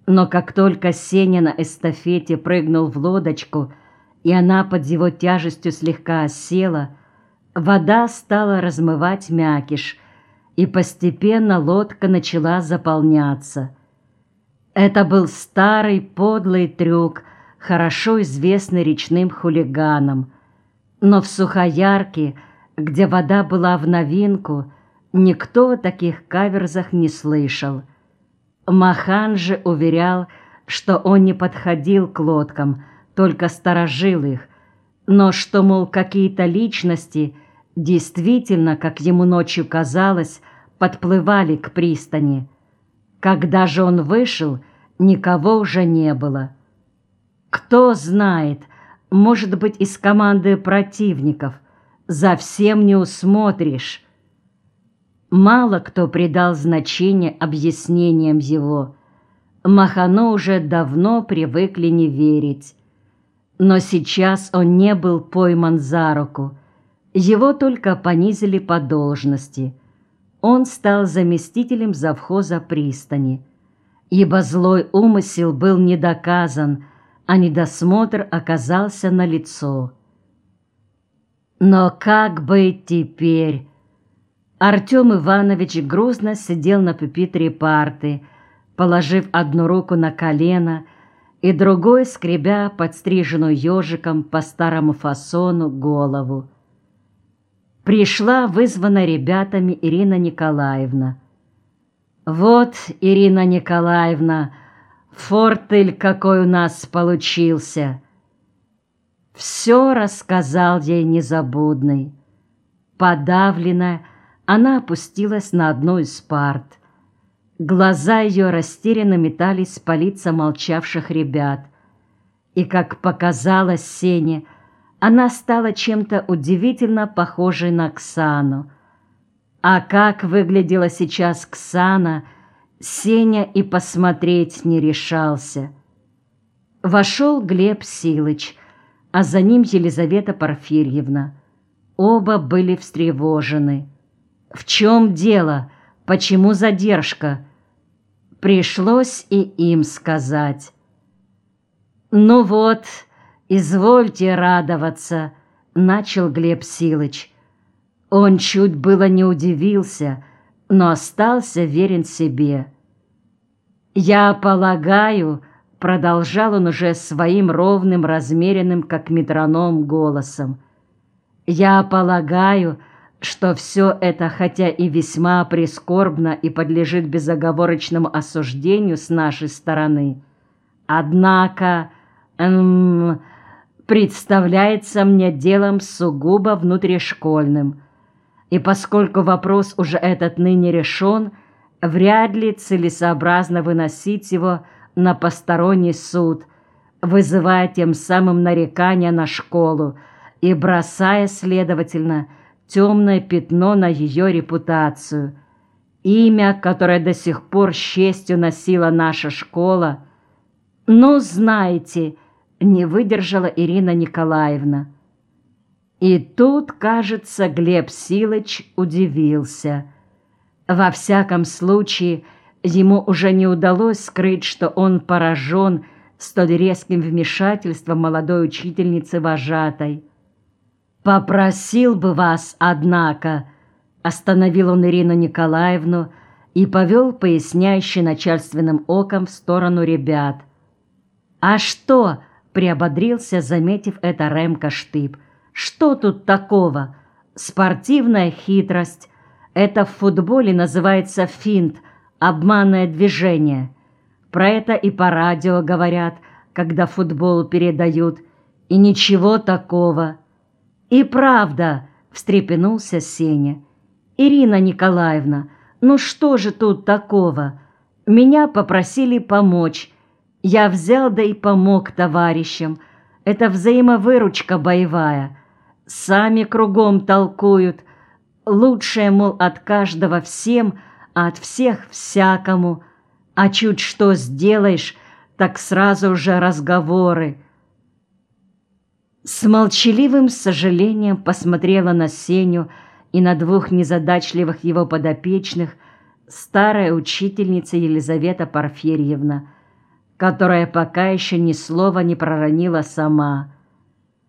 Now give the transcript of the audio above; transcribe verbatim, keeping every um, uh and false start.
Но как только Сеня на эстафете прыгнул в лодочку, и она под его тяжестью слегка осела, вода стала размывать мякиш, и постепенно лодка начала заполняться. Это был старый подлый трюк, хорошо известный речным хулиганам. Но в Сухоярке, где вода была в новинку, никто о таких каверзах не слышал. Махан же уверял, что он не подходил к лодкам, только сторожил их, но что, мол, какие-то личности действительно, как ему ночью казалось, подплывали к пристани. Когда же он вышел, никого уже не было. Кто знает, может быть, из команды противников, за всем не усмотришь. Мало кто придал значение объяснениям его. Махану уже давно привыкли не верить. Но сейчас он не был пойман за руку. Его только понизили по должности. Он стал заместителем завхоза пристани, ибо злой умысел был не доказан, а недосмотр оказался налицо. Но как быть теперь? Артем Иванович грузно сидел на пюпитре парты, положив одну руку на колено и другой скребя подстриженную ежиком по старому фасону голову. Пришла вызвана ребятами Ирина Николаевна. «Вот, Ирина Николаевна, фортель какой у нас получился!» Все рассказал ей Незабудный. Подавленная, она опустилась на одну из парт. Глаза ее растерянно метались по лицам молчавших ребят. И, как показалось Сене, она стала чем-то удивительно похожей на Ксану. А как выглядела сейчас Ксана, Сеня и посмотреть не решался. Вошел Глеб Силыч, а за ним Елизавета Порфирьевна. Оба были встревожены. «В чем дело? Почему задержка?» Пришлось и им сказать. «Ну вот, извольте радоваться», — начал Глеб Силыч. Он чуть было не удивился, но остался верен себе. «Я полагаю», — продолжал он уже своим ровным, размеренным, как метроном, голосом, «я полагаю, что все это, хотя и весьма прискорбно и подлежит безоговорочному осуждению с нашей стороны, однако эм, представляется мне делом сугубо внутришкольным, и поскольку вопрос уже этот ныне решен, вряд ли целесообразно выносить его на посторонний суд, вызывая тем самым нарекания на школу и бросая, следовательно, темное пятно на ее репутацию. Имя, которое до сих пор с честью носила наша школа. Ну, знаете, не выдержала Ирина Николаевна. И тут, кажется, Глеб Силыч удивился. Во всяком случае, ему уже не удалось скрыть, что он поражен столь резким вмешательством молодой учительницы-вожатой. «Попросил бы вас, однако», — остановил он Ирину Николаевну и повел поясняющий начальственным оком в сторону ребят. «А что?» — приободрился, заметив это Ремка Штыб. «Что тут такого? Спортивная хитрость. Это в футболе называется финт, обманное движение. Про это и по радио говорят, когда футбол передают. И ничего такого». «И правда», — встрепенулся Сеня. «Ирина Николаевна, ну что же тут такого? Меня попросили помочь. Я взял да и помог товарищам. Это взаимовыручка боевая. Сами кругом толкуют. Лучшее, мол, от каждого всем, а от всех всякому. А чуть что сделаешь, так сразу же разговоры». С молчаливым сожалением посмотрела на Сеню и на двух незадачливых его подопечных старая учительница Елизавета Порфирьевна. которая пока еще ни слова не проронила сама.